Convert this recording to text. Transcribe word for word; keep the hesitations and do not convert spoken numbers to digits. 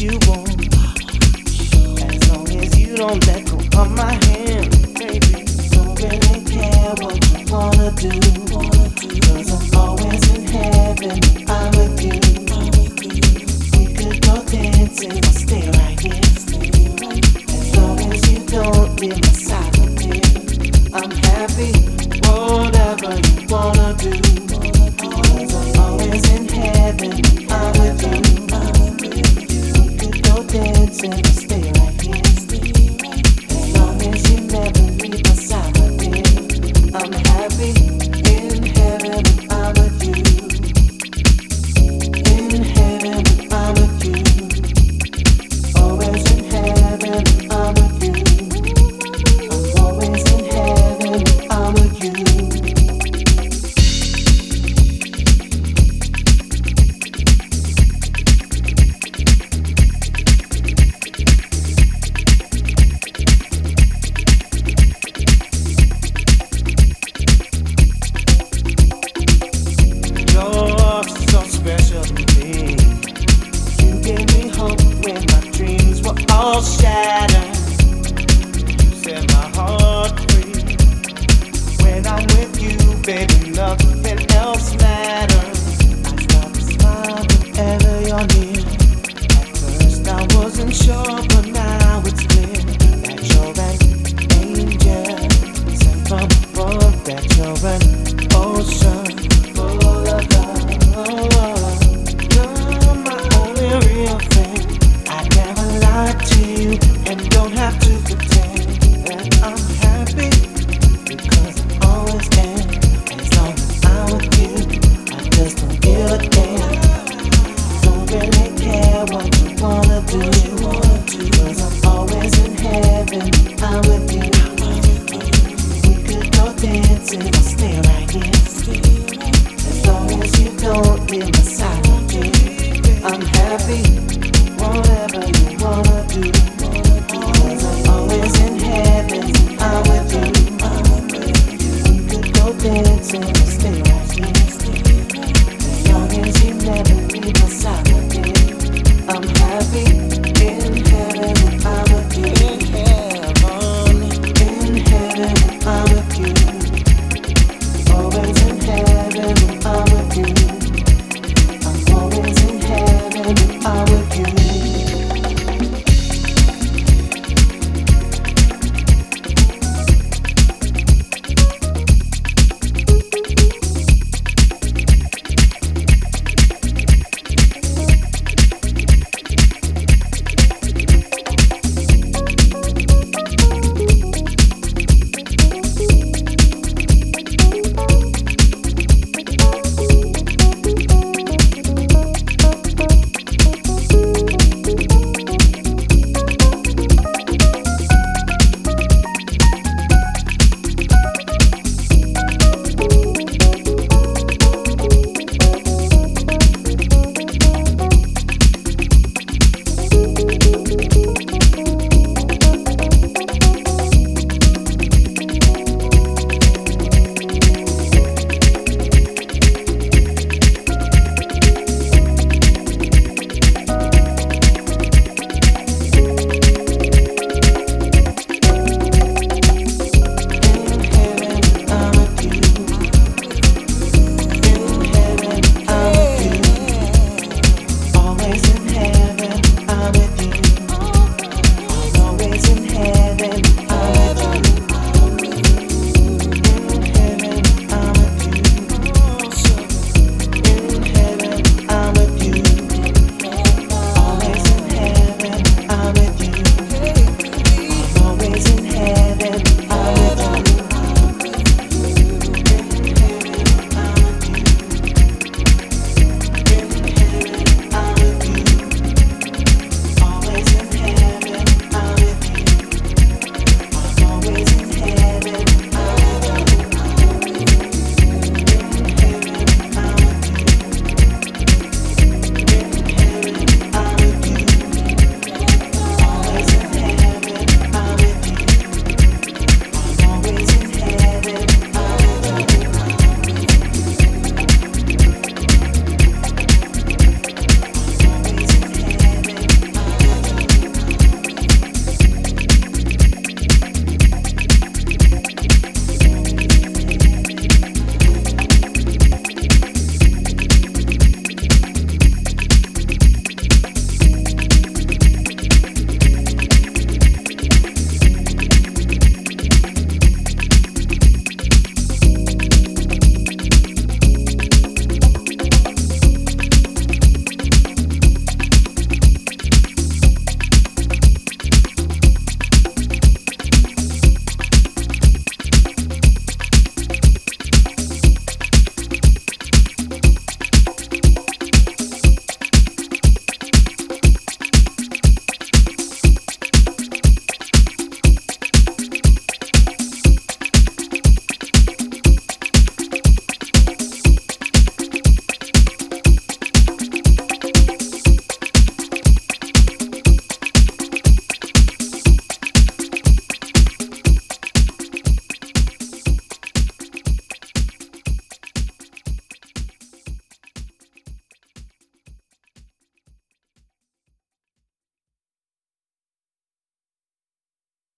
you want. As long as you don't let go of my hand, baby. Don't really care what you wanna do. Cause I'm always in heaven, I'm with you. We could go dancing, I'll stay right here. As long as you don't leave my side, I'm happy, whatever you wanna do. Cause I'm always in heaven, I'm with you. We could go dancing, I'll stay right here. As long as you never leave my side, my dear. I'm happy, in heaven, I'm with you. In heaven, I'm with you. Always in heaven, I'm with you. I'm always in heaven, I'm with you. You're so special to me. You gave me hope when my dreams were all shattered. You set my heart free. When I'm with you, baby, nothing else matters. I start to smile whenever you're near. At first I wasn't sure, but now it's clear that you're an angel sent from above. That you're an ocean full of love. You're my only real friend. I never lied to you and don't have to pretend that I'm happy because I'm always am. As long as I'm with you, I just don't give a damn. Don't really care what you wanna do. Cause I'm always in heaven, I'm with you. We could go dancing, I'll stay right here. As long as you don't leave my side, I'm happy, whatever you wanna do. Cause I'm always in heaven, I'm with you. We could go dancing, I'll stay right here. As long as you never leave my side, I'm happy.